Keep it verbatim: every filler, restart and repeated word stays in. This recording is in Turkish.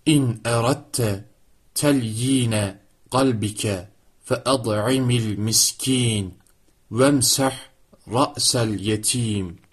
إن أردت تليين قلبك فأطعم المسكين وامسح رأس اليتيم.